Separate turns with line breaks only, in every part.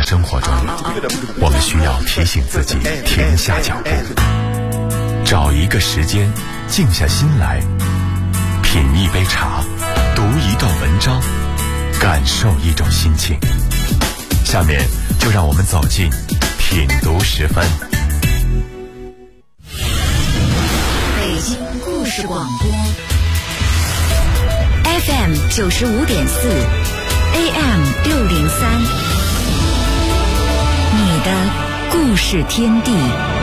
生活中，我们需要提醒自己停下脚步，找一个时间静下心来，品一杯茶，读一段文章，感受一种心情。下面就让我们走进品读10分。
北京故事广播 FM 95.4 AM 603，你的故事天地。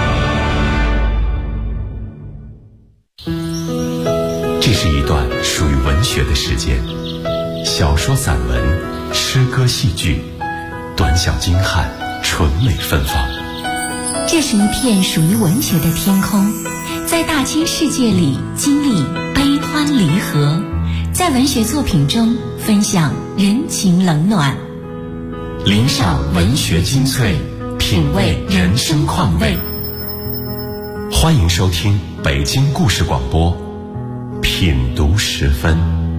这是一段属于文学的时间，小说、散文、诗歌、戏剧，短小精悍，纯美芬芳。
这是一片属于文学的天空，在大千世界里经历悲欢离合，在文学作品中分享人情冷暖，
领赏文学精粹，品味人生况味。欢迎收听北京故事广播品读10分。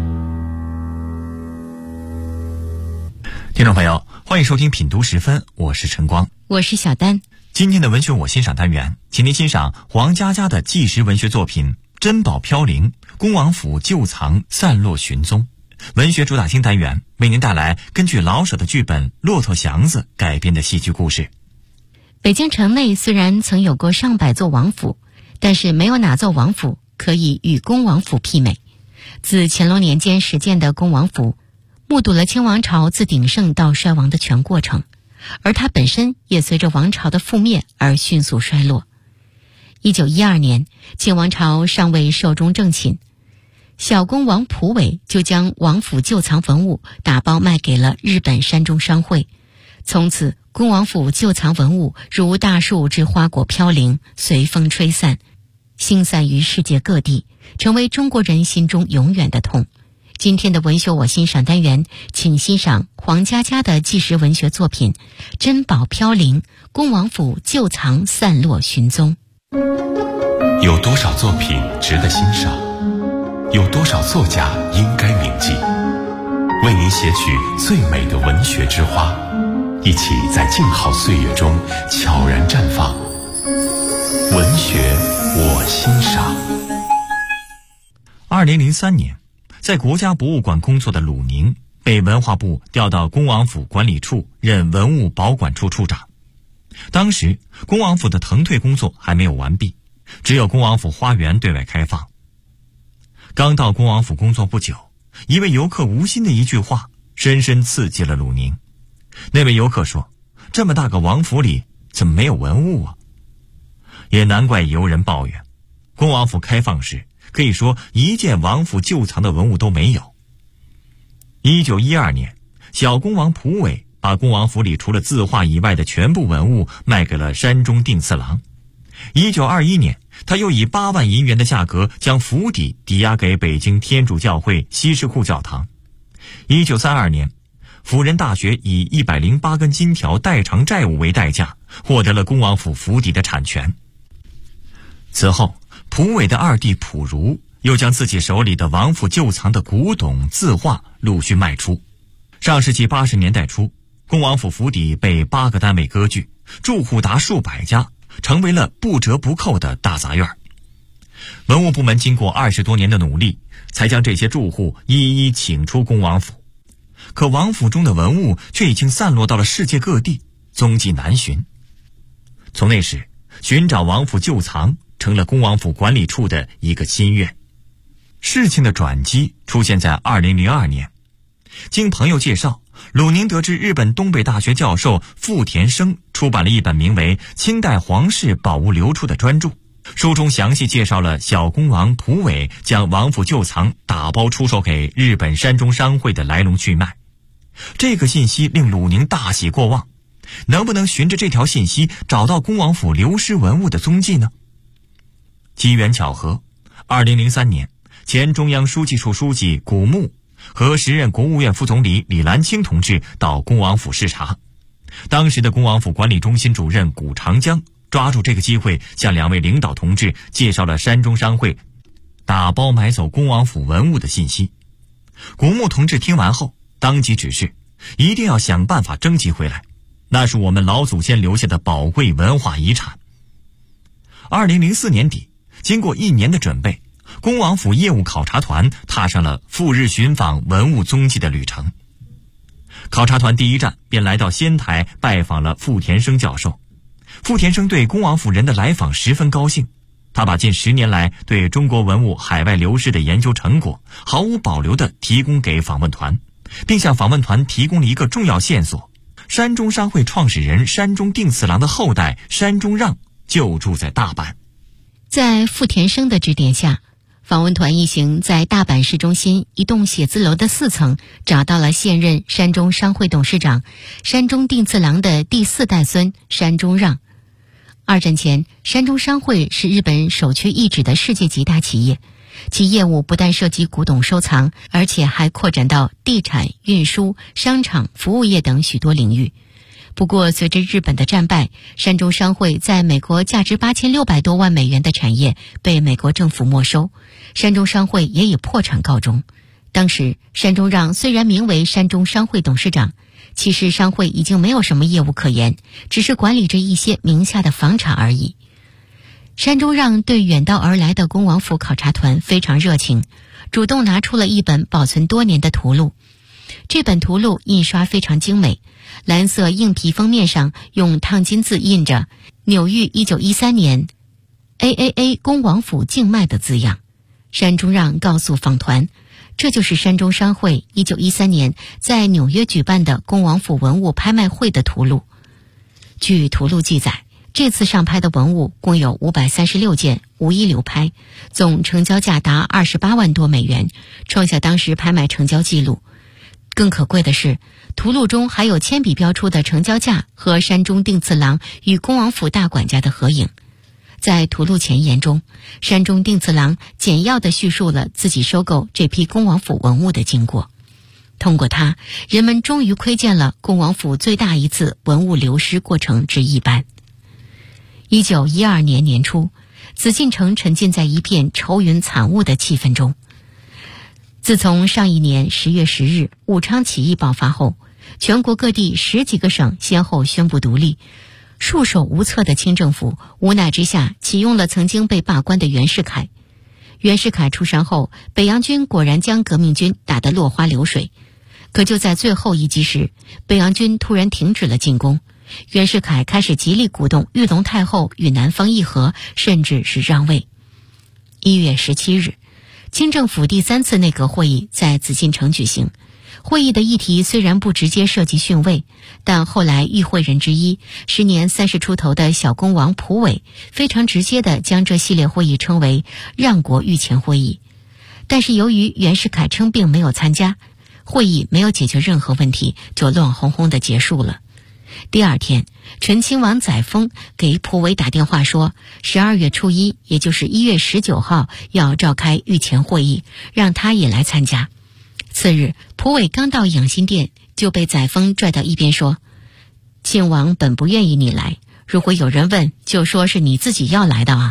听众朋友，欢迎收听品读10分，我是晨光，
我是小丹。
今天的文学我欣赏单元，请您欣赏黄家佳的纪实文学作品《珍宝飘零》，恭王府旧藏散落寻踪。文学主打星单元为您带来根据老舍的剧本《骆驼祥子》改编的戏剧故事。
北京城内虽然曾有过上百座王府，但是没有哪座王府可以与恭王府媲美。自乾隆年间始建的恭王府，目睹了清王朝自鼎盛到衰亡的全过程，而它本身也随着王朝的覆灭而迅速衰落。1912年，清王朝尚未寿终正寝，小恭王溥伟就将王府旧藏文物打包卖给了日本山中商会。从此，恭王府旧藏文物如大树之花果飘零，随风吹散，星散于世界各地，成为中国人心中永远的痛。今天的文学我欣赏单元，请欣赏黄家佳的纪实文学作品《珍宝飘零》，恭王府旧藏散落寻踪。
有多少作品值得欣赏？有多少作家应该铭记？为您写取最美的文学之花，一起在静好岁月中悄然绽放。文学我欣赏。2003年，在国家博物馆工作的鲁宁被文化部调到恭王府管理处任文物保管处处长。当时恭王府的腾退工作还没有完毕，只有恭王府花园对外开放。刚到恭王府工作不久，一位游客吴昕的一句话深深刺激了鲁宁。那位游客说，这么大个王府里怎么没有文物啊？也难怪游人抱怨，恭王府开放时可以说一件王府旧藏的文物都没有。1912年，小恭王溥伟把恭王府里除了字画以外的全部文物卖给了山中定次郎。1921年，他又以8万银元的价格将府邸抵押给北京天主教会西什库教堂。1932年，辅仁大学以108根金条代偿债务为代价，获得了恭王府府邸的产权。此后，溥伟的二弟溥儒又将自己手里的王府旧藏的古董字画陆续卖出。上世纪80年代初，恭王府府邸被8个单位割据，住户达数百家，成为了不折不扣的大杂院。文物部门经过20多年的努力，才将这些住户一一请出恭王府。可王府中的文物却已经散落到了世界各地，踪迹难寻。从那时，寻找王府旧藏成了恭王府管理处的一个心愿。事情的转机出现在2002年，经朋友介绍，鲁宁得知日本东北大学教授富田生出版了一本名为《清代皇室宝物流出》的专著，书中详细介绍了小恭王溥伟将王府旧藏打包出售给日本山中商会的来龙去脉。这个信息令鲁宁大喜过望，能不能循着这条信息找到恭王府流失文物的踪迹呢？机缘巧合，2003年，前中央书记处书记古牧和时任国务院副总理李兰清同志到恭王府视察。当时的恭王府管理中心主任古长江抓住这个机会，向2位领导同志介绍了山中商会打包买走恭王府文物的信息。古牧同志听完后，当即指示一定要想办法征集回来。 那是我们老祖先留下的宝贵文化遗产。2004年底，经过1年的准备，恭王府业务考察团踏上了赴日寻访文物踪迹的旅程。考察团第一站便来到仙台拜访了傅田生教授。傅田生对恭王府人的来访十分高兴，他把近10年来对中国文物海外流失的研究成果毫无保留地提供给访问团，并向访问团提供了一个重要线索：山中商会创始人山中定次郎的后代山中让就住在大阪。
在傅田生的指点下，访问团一行在大阪市中心一栋写字楼的4层找到了现任山中商会董事长山中定次郎的第4代孙山中让。二战前，山中商会是日本首屈一指的世界级大企业，其业务不但涉及古董收藏，而且还扩展到地产、运输、商场、服务业等许多领域。不过，随着日本的战败，山中商会在美国价值8600多万美元的产业被美国政府没收，山中商会也以破产告终。当时，山中让虽然名为山中商会董事长，其实商会已经没有什么业务可言，只是管理着一些名下的房产而已。山中让对远道而来的恭王府考察团非常热情，主动拿出了一本保存多年的图录。这本图录印刷非常精美，蓝色硬皮封面上用烫金字印着纽玉1913年 AAA 恭王府静脉的字样。山中让告诉访团，这就是山中商会1913年在纽约举办的恭王府文物拍卖会的图录。据图录记载，这次上拍的文物共有536件，无一流拍，总成交价达28万多美元，创下当时拍卖成交纪录。更可贵的是，图录中还有铅笔标出的成交价和山中定次郎与恭王府大管家的合影。在图录前言中，山中定次郎简要地叙述了自己收购这批恭王府文物的经过。通过它，人们终于窥见了恭王府最大一次文物流失过程之一般。1912年年初，紫禁城沉浸在一片愁云惨雾的气氛中。自从上一年10月10日武昌起义爆发后，全国各地10几个省先后宣布独立，束手无策的清政府无奈之下启用了曾经被罢官的袁世凯。袁世凯出山后，北洋军果然将革命军打得落花流水。可就在最后一击时，北洋军突然停止了进攻，袁世凯开始极力鼓动裕隆太后与南方议和，甚至是让位。1月17日，清政府第3次内阁会议在紫禁城举行。会议的议题虽然不直接涉及逊位，但后来与会人之一时年30出头的小恭王溥伟非常直接地将这系列会议称为让国御前会议。但是由于袁世凯称病没有参加，会议没有解决任何问题，就乱哄哄地结束了。第二天，醇亲王载沣给溥伟打电话说12月初1，也就是1月19号要召开御前会议，让他也来参加。次日，溥伟刚到养心殿，就被载沣拽到一边说：“亲王本不愿意你来，如果有人问，就说是你自己要来的啊。”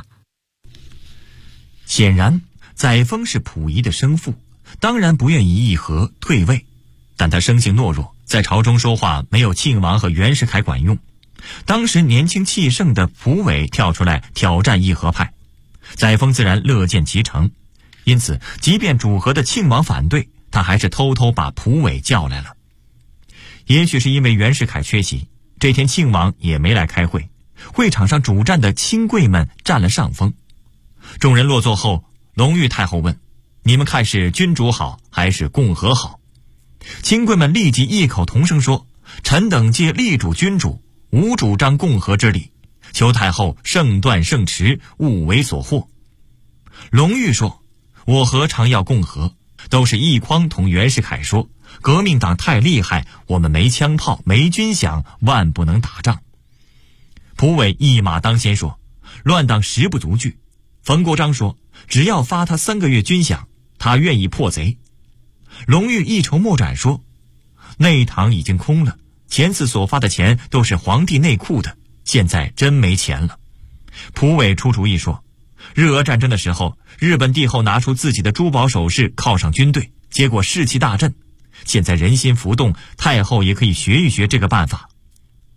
显然，载沣是溥仪的生父，当然不愿意议和退位，但他生性懦弱，在朝中说话没有庆王和袁世凯管用。当时年轻气盛的溥伟跳出来挑战议和派，载沣自然乐见其成，因此即便主和的庆王反对，他还是偷偷把溥伟叫来了。也许是因为袁世凯缺席，这天庆王也没来开会，会场上主战的亲贵们占了上风。众人落座后，隆裕太后问：“你们看是君主好还是共和好？”亲贵们立即异口同声说：“臣等皆力主君主，无主张共和之理，求太后圣断圣持，勿为所惑。”隆裕说：“我何尝要共和？都是奕匡同袁世凯说，革命党太厉害，我们没枪炮没军饷，万不能打仗。”溥伟一马当先说：“乱党实不足惧。”冯国璋说：“只要发他3个月军饷，他愿意破贼。”隆裕一筹莫展说：“内堂已经空了，前次所发的钱都是皇帝内库的，现在真没钱了。”溥伟出主意说：“日俄战争的时候，日本帝后拿出自己的珠宝首饰犒赏军队，结果士气大振。现在人心浮动，太后也可以学一学这个办法。”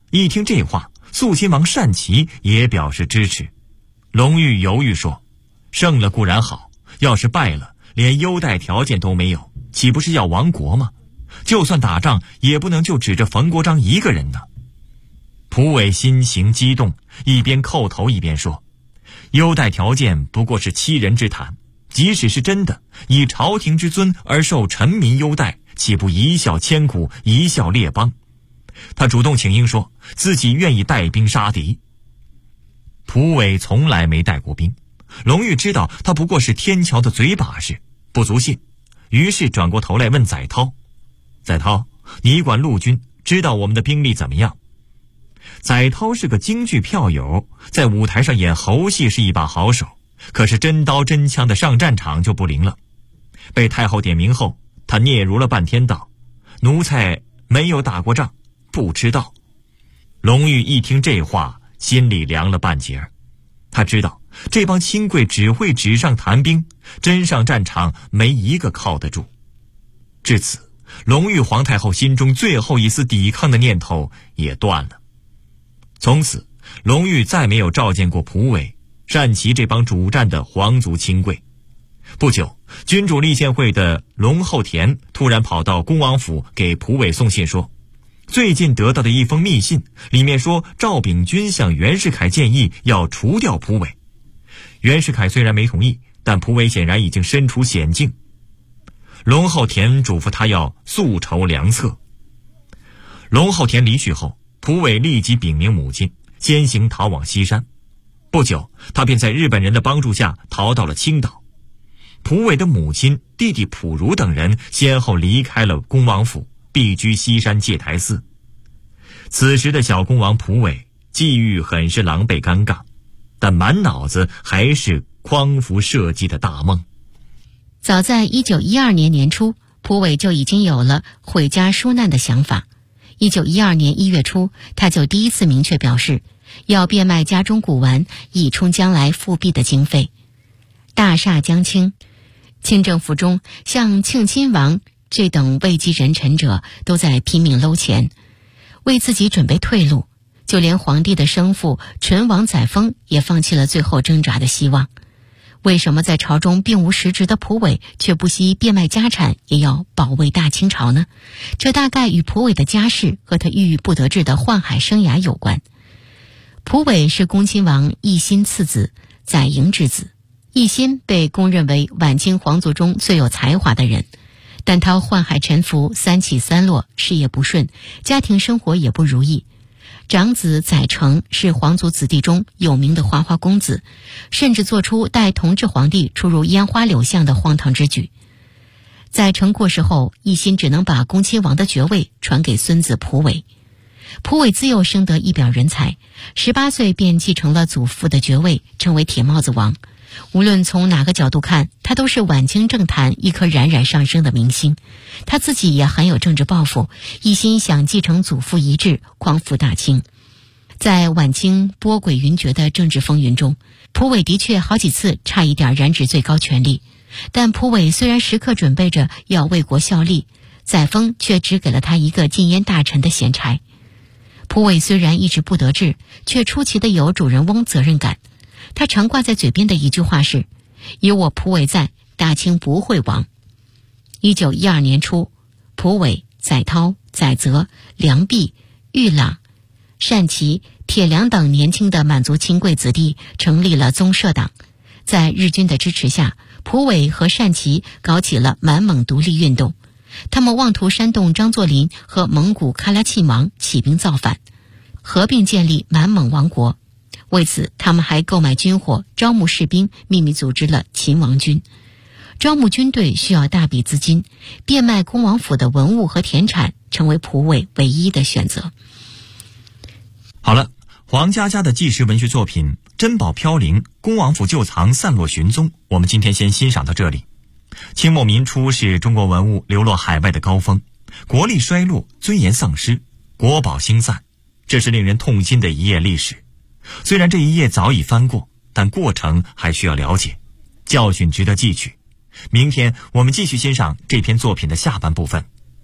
一听这话，肃亲王单骑也表示支持。隆裕犹豫说，胜了固然好，要是败了，连优待条件都没有，岂不是要亡国吗？就算打仗，也不能就指着冯国璋一个人呢。蒲伟心情激动，一边叩头一边说，优待条件不过是欺人之谈，即使是真的，以朝廷之尊而受臣民优待，岂不贻笑千古，贻笑列邦？他主动请缨说自己愿意带兵杀敌。蒲伟从来没带过兵，隆裕知道他不过是天桥的嘴把式，不足信，于是转过头来问载涛，载涛，你管陆军，知道我们的兵力怎么样？载涛是个京剧票友，在舞台上演猴戏是一把好手，可是真刀真枪的上战场就不灵了。被太后点名后，他嗫嚅了半天道，奴才没有打过仗，不知道。隆裕一听这话，心里凉了半截儿。他知道这帮亲贵只会纸上谈兵，真上战场没一个靠得住。至此，隆裕皇太后心中最后一丝抵抗的念头也断了。从此，隆裕再没有召见过蒲伟、单骑这帮主战的皇族亲贵。不久，君主立宪会的龙后田突然跑到恭王府给蒲伟送信说，最近得到的一封密信里面说，赵秉钧向袁世凯建议要除掉蒲伟。袁世凯虽然没同意，但蒲伟显然已经身处险境。龙后田嘱咐他要速筹良策。龙后田离去后，蒲伟立即禀明母亲，先行逃往西山。不久，他便在日本人的帮助下逃到了青岛。蒲伟的母亲、弟弟蒲如等人先后离开了恭王府，避居西山戒台寺。此时的小恭王蒲伟际遇很是狼狈尴尬，但满脑子还是匡扶社稷的大梦。
早在1912年年初，蒲伟就已经有了毁家纾难的想法。1912年1月初，他就第一次明确表示要变卖家中古玩，以充将来复辟的经费。大厦将倾，清政府中像庆亲王这等位极人臣者都在拼命搂钱，为自己准备退路。就连皇帝的生父纯王载沣也放弃了最后挣扎的希望。为什么在朝中并无实职的蒲伟却不惜变卖家产也要保卫大清朝呢？这大概与蒲伟的家世和他郁郁不得志的宦海生涯有关。蒲伟是恭亲王奕欣次子，载莹之子。奕欣被公认为晚清皇族中最有才华的人，但他宦海沉浮，三起三落，事业不顺，家庭生活也不如意。长子载澄是皇族子弟中有名的花花公子，甚至做出带同治皇帝出入烟花柳巷的荒唐之举。载澄过世后，奕欣只能把恭亲王的爵位传给孙子蒲伟。蒲伟自幼生得一表人才，18岁便继承了祖父的爵位，成为铁帽子王。无论从哪个角度看，他都是晚清政坛一颗冉冉上升的明星。他自己也很有政治抱负，一心想继承祖父遗志，匡扶大清。在晚清波诡云谲的政治风云中，蒲伟的确好几次差一点染指最高权力。但蒲伟虽然时刻准备着要为国效力，载沣却只给了他一个禁烟大臣的闲差。蒲伟虽然一直不得志，却出奇的有主人翁责任感。他常挂在嘴边的一句话是，有我蒲伟在，大清不会亡。1912年初，蒲伟、载涛、载泽、梁弼、玉朗、单骑、铁良等年轻的满族亲贵子弟成立了宗社党。在日军的支持下，蒲伟和单骑搞起了满蒙独立运动。他们妄图煽动张作霖和蒙古喀拉沁王起兵造反，合并建立满蒙王国。为此，他们还购买军火，招募士兵，秘密组织了勤王军。招募军队需要大笔资金，变卖恭王府的文物和田产成为蒲伟唯一的选择。
好了，黄家家的纪实文学作品《珍宝飘零》，恭王府旧藏散落寻踪，我们今天先欣赏到这里。清末民初是中国文物流落海外的高峰，国力衰落，尊严丧失，国宝星散，这是令人痛心的一页历史。虽然这一页早已翻过，但过程还需要了解，教训值得汲取。明天我们继续欣赏这篇作品的下半部分。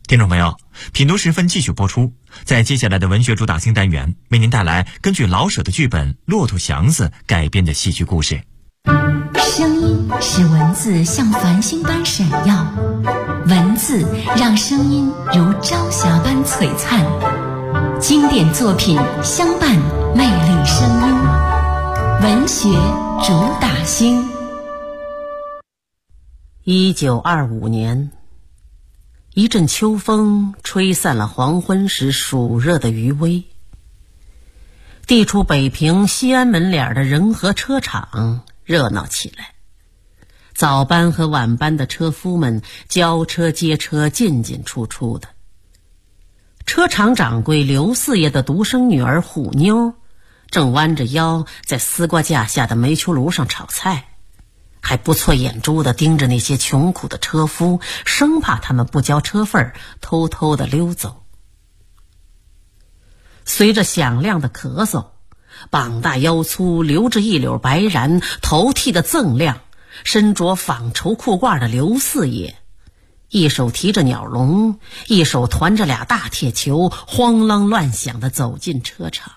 听众朋友，品读时分继续播出。在接下来的文学主打星单元，为您带来根据老舍的剧本《骆驼祥子》改编的戏剧故事。
声音使文字像繁星般闪耀，文字让声音如朝霞般璀璨。经典作品相伴魅力声音，文学主打星。
1925年，一阵秋风吹散了黄昏时暑热的余威。地处北平西安门脸的仁和车厂热闹起来，早班和晚班的车夫们交车接车，进进出出的。车厂掌柜刘四爷的独生女儿虎妞正弯着腰在丝瓜架下的煤球炉上炒菜，还不错眼珠地盯着那些穷苦的车夫，生怕他们不交车费，偷偷地溜走。随着响亮的咳嗽，膀大腰粗，留着一绺白髯，头剃得锃亮，身着纺绸裤褂的刘四爷，一手提着鸟笼，一手团着俩大铁球，慌啷乱响地走进车场。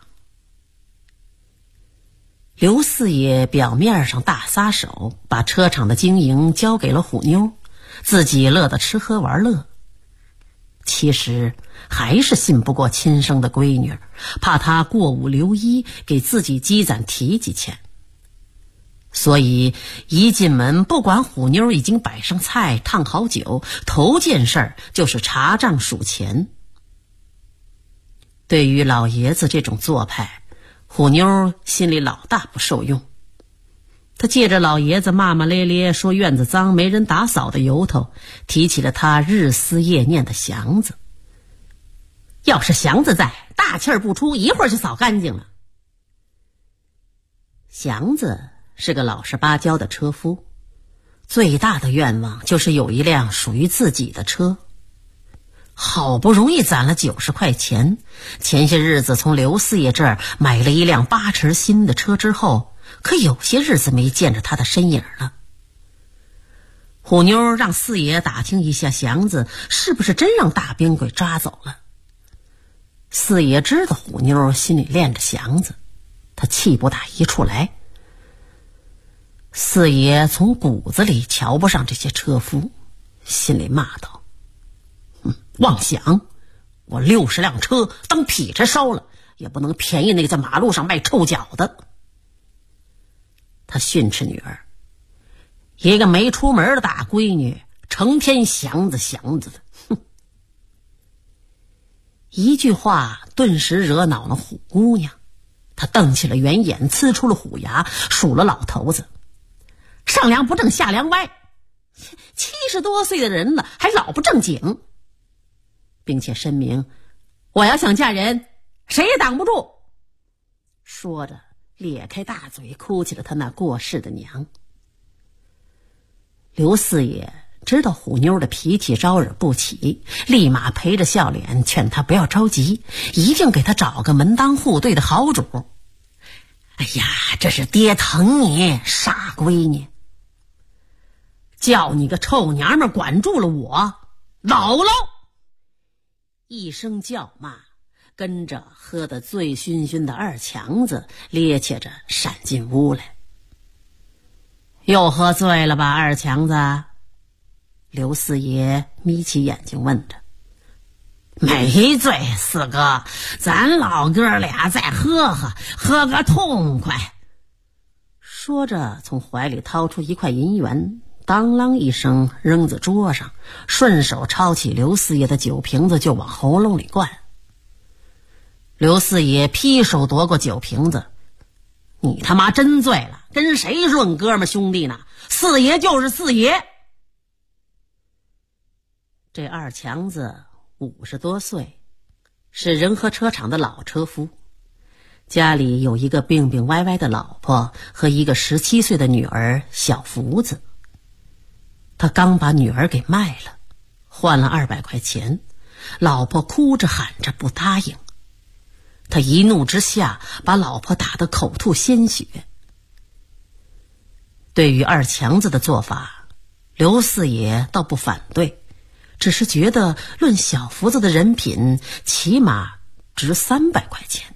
刘四爷表面上大撒手，把车厂的经营交给了虎妞，自己乐得吃喝玩乐。其实还是信不过亲生的闺女，怕她过午留医，给自己积攒提几钱。所以一进门，不管虎妞已经摆上菜烫好酒，头件事就是查账数钱。对于老爷子这种做派，虎妞心里老大不受用。他借着老爷子骂骂咧咧说院子脏没人打扫的由头，提起了他日思夜念的祥子。要是祥子在，大气儿不出，一会儿就扫干净了。祥子是个老实巴交的车夫，最大的愿望就是有一辆属于自己的车。好不容易攒了90块钱，前些日子从刘四爷这儿买了一辆8成新的车之后，可有些日子没见着他的身影了。虎妞让四爷打听一下祥子是不是真让大兵给抓走了。四爷知道虎妞心里恋着祥子，他气不打一处来。四爷从骨子里瞧不上这些车夫，心里骂道：妄想！我60辆车当劈柴烧了，也不能便宜那个在马路上卖臭脚的。他训斥女儿，一个没出门的大闺女，成天祥子的。一句话顿时惹恼了虎姑娘，她瞪起了圆眼，呲出了虎牙，数了老头子：上梁不正下梁歪，70多岁的人了还老不正经，并且申明我要想嫁人，谁也挡不住。说着咧开大嘴哭起了他那过世的娘。刘四爷知道虎妞的脾气招惹不起，立马陪着笑脸劝她不要着急，一定给她找个门当户对的好主。哎呀，这是爹疼你，傻闺女，叫你个臭娘们管住了我，姥姥！一声叫骂，跟着喝得醉醺醺的二强子趔趄着闪进屋来。又喝醉了吧，二强子？刘四爷眯起眼睛问着。没醉，四哥，咱老哥俩再喝个痛快。说着从怀里掏出一块银元，当啷一声扔在桌上，顺手抄起刘四爷的酒瓶子就往喉咙里灌。刘四爷劈手夺过酒瓶子：你他妈真醉了，跟谁论哥们兄弟呢？四爷就是四爷。这二强子50多岁，是仁和车厂的老车夫，家里有一个病病歪歪的老婆和一个17岁的女儿小福子。他刚把女儿给卖了，换了200块钱，老婆哭着喊着不答应。他一怒之下把老婆打得口吐鲜血。对于二强子的做法，刘四爷倒不反对， 只是觉得论小福子的人品，起码值300块钱。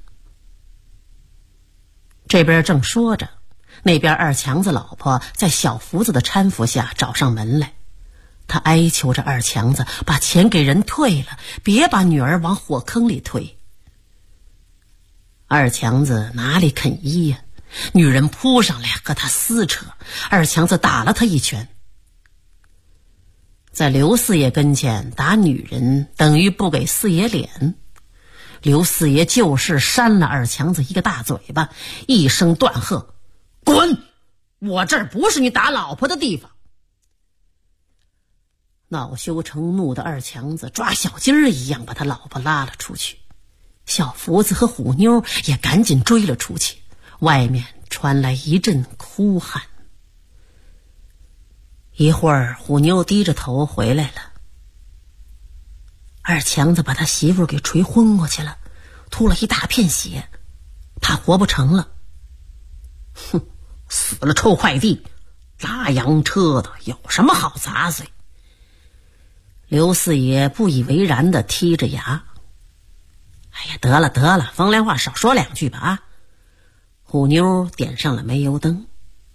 这边正说着，那边二强子老婆在小福子的搀扶下找上门来，他哀求着二强子把钱给人退了，别把女儿往火坑里推。二强子哪里肯依呀？女人扑上来和他撕扯，二强子打了他一拳。在刘四爷跟前打女人等于不给四爷脸，刘四爷就是扇了二强子一个大嘴巴，一声断喝：滚！我这儿不是你打老婆的地方。恼羞成怒的二强子抓小鸡儿一样把他老婆拉了出去，小福子和虎妞也赶紧追了出去，外面传来一阵哭喊。一会儿虎妞低着头回来了，二强子把他媳妇给捶昏过去了，吐了一大片血，他活不成了。哼，死了臭快递，拉洋车的有什么好杂碎？刘四爷不以为然地剔着牙。哎呀，得了得了，风凉话少说2句吧啊！虎妞点上了煤油灯。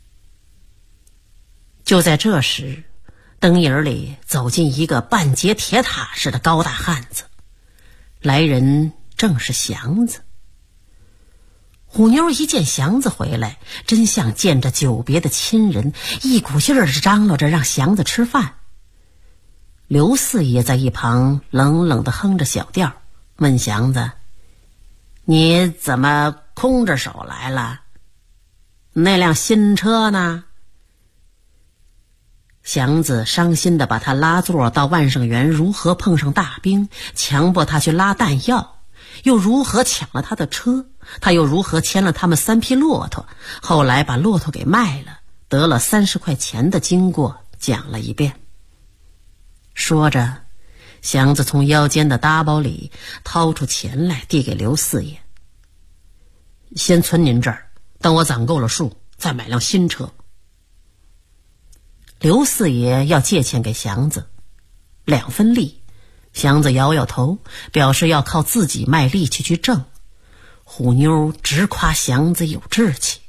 就在这时，灯影里走进一个半截铁塔似的高大汉子，来人正是祥子。虎妞一见祥子回来，真像见着久别的亲人，一股劲儿地张罗着让祥子吃饭。刘四爷在一旁冷冷地哼着小调，问祥子：你怎么空着手来了？那辆新车呢？祥子伤心地把他拉座到万盛园如何碰上大兵，强迫他去拉弹药，又如何抢了他的车，他又如何牵了他们3匹骆驼，后来把骆驼给卖了，得了30块钱的经过讲了一遍。说着，祥子从腰间的搭包里掏出钱来递给刘四爷：先存您这儿，等我攒够了数再买辆新车。刘四爷要借钱给祥子2分利，祥子摇摇头，表示要靠自己卖力气去挣。虎妞直夸祥子有志气。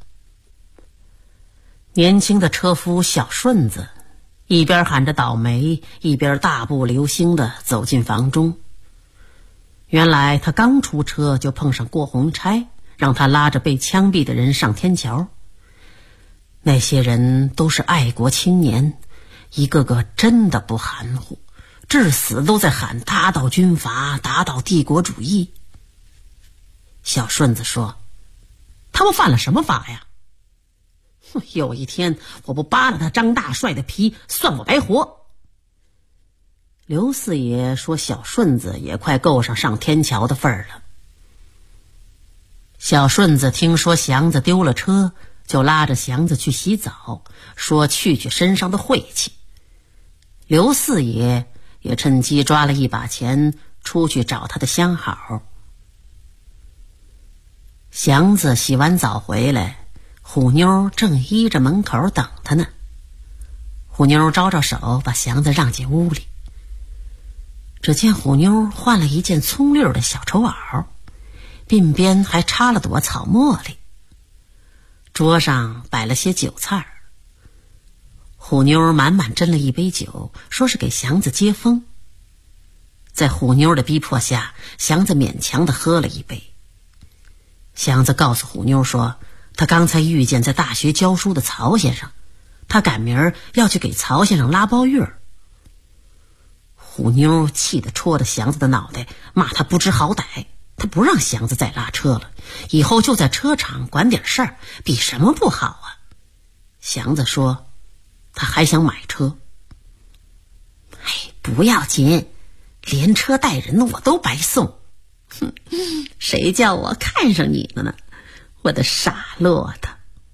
年轻的车夫小顺子一边喊着倒霉，一边大步流星地走进房中。原来他刚出车就碰上郭洪差，让他拉着被枪毙的人上天桥。那些人都是爱国青年，一个个真的不含糊，至死都在喊打倒军阀，打倒帝国主义。小顺子说：他们犯了什么法呀？有一天我不扒了他张大帅的皮，算我白活。刘四爷说小顺子也快够上天桥的份儿了。小顺子听说祥子丢了车，就拉着祥子去洗澡，说去身上的晦气。刘四爷也趁机抓了一把钱出去找他的相好。祥子洗完澡回来，虎妞正依着门口等他呢。虎妞招招手把祥子让进屋里。只见虎妞换了一件葱绿的小绸袄，鬓边还插了朵草茉莉。桌上摆了些酒菜，虎妞满满斟了一杯酒，说是给祥子接风。在虎妞的逼迫下，祥子勉强地喝了一杯。祥子告诉虎妞说，他刚才遇见在大学教书的曹先生，他赶明儿要去给曹先生拉包月儿。虎妞气得戳着祥子的脑袋，骂他不知好歹，他不让祥子再拉车了，以后就在车厂管点事儿，比什么不好啊？祥子说他还想买车。哎，不要紧，连车带人的我都白送。哼，谁叫我看上你了呢？我的傻骆驼。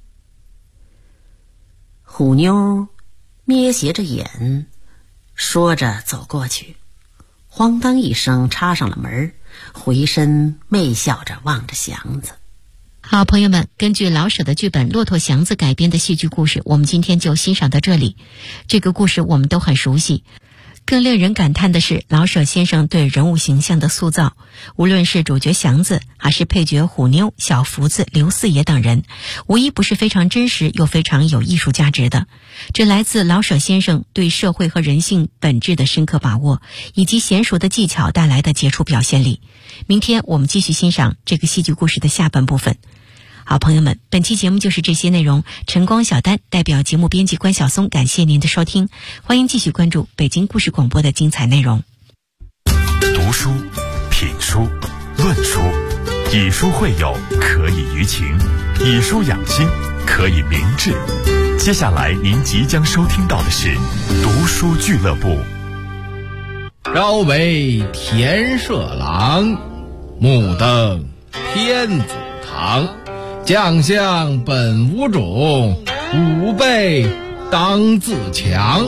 虎妞咩斜着眼，说着走过去，咣当一声插上了门，回身媚笑着望着祥子。
好，朋友们，根据老舍的剧本《骆驼祥子》改编的戏剧故事，我们今天就欣赏到这里。这个故事我们都很熟悉， 更令人感叹的是老舍先生对人物形象的塑造，无论是主角祥子还是配角虎妞、小福子、刘四爷等人，无一不是非常真实又非常有艺术价值的。这来自老舍先生对社会和人性本质的深刻把握，以及娴熟的技巧带来的杰出表现力。明天我们继续欣赏这个戏剧故事的下半部分。好，朋友们，本期节目就是这些内容。晨光小丹代表节目编辑关晓松，感谢您的收听，欢迎继续关注北京故事广播的精彩内容。
读书、品书、论书，以书会友，可以娱情；以书养心，可以明志。接下来您即将收听到的是读书俱乐部。
朝为田舍郎，目登天子堂。将相本无种，吾辈当自强。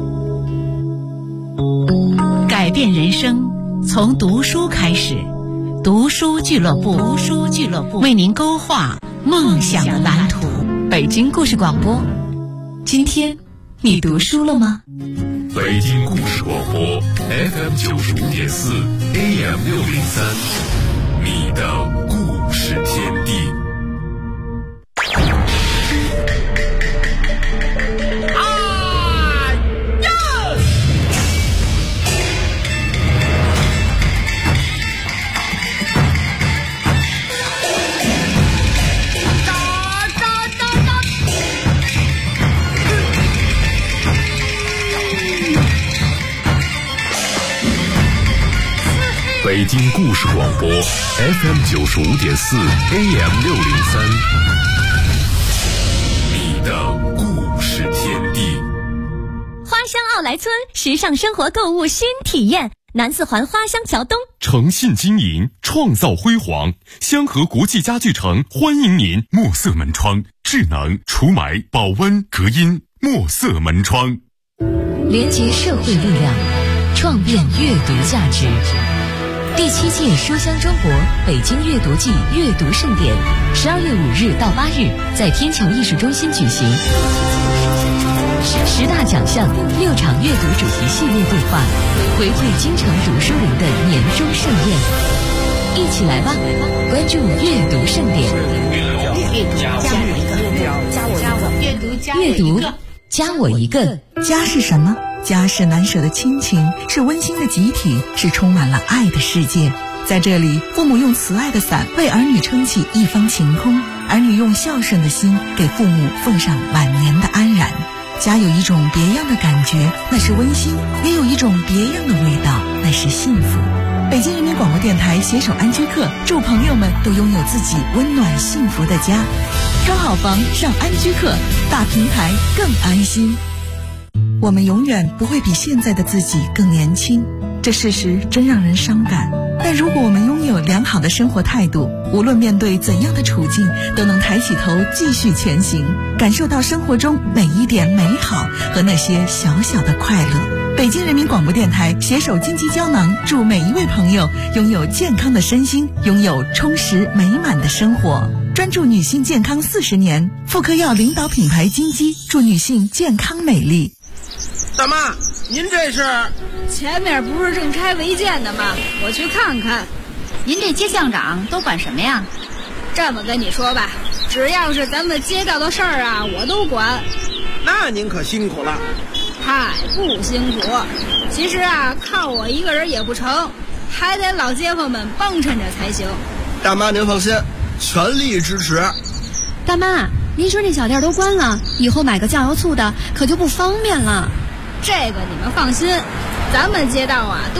改变人生从读书开始，读书俱乐部为您勾画梦想的蓝图。北京故事广播，今天你读书了吗？
北京故事广播 FM 95.4 AM 603，你的故事天地。北京故事广播 FM 95.4 AM 603，你的故事天地。
花乡奥莱村时尚生活购物新体验，南四环花乡桥东，
诚信经营，创造辉煌。香河国际家具城欢迎您。墨色门窗，智能除霾、保温、隔音。墨色门窗，
连结社会力量，创变阅读价值。第7届书香中国北京阅读季阅读盛典，12月5日到8日在天桥艺术中心举行。10大奖项，6场阅读主题系列对话，回馈京城读书人的年终盛宴。一起来吧，关注阅读盛典。阅读加我一个。
家是什么？家是难舍的亲情，是温馨的集体，是充满了爱的世界。在这里，父母用慈爱的伞为儿女撑起一方晴空，儿女用孝顺的心给父母奉上晚年的安然。家有一种别样的感觉，那是温馨；也有一种别样的味道，那是幸福。北京人民广播电台携手安居客，祝朋友们都拥有自己温暖幸福的家。装好房上安居客，大平台更安心。我们永远不会比现在的自己更年轻，这事实真让人伤感。但如果我们拥有良好的生活态度，无论面对怎样的处境，都能抬起头继续前行，感受到生活中每一点美好和那些小小的快乐。北京人民广播电台携手金鸡胶囊，祝每一位朋友拥有健康的身心，拥有充实美满的生活。专注女性健康40年，妇科药领导品牌金鸡，祝女性健康美丽。
大妈，您这是？
前面不是正拆违建的吗？我去看看。
您这街巷长都管什么呀？
这么跟你说吧，只要是咱们街道的事儿啊，我都管。
那您可辛苦了。
嗨，不辛苦。其实啊，靠我一个人也不成，还得老街坊们帮衬着才行。
大妈您放心，全力支持。
大妈，您说那小店都关了，以后买个酱油醋的可就不方便了。
这个你们放心，咱们街道啊都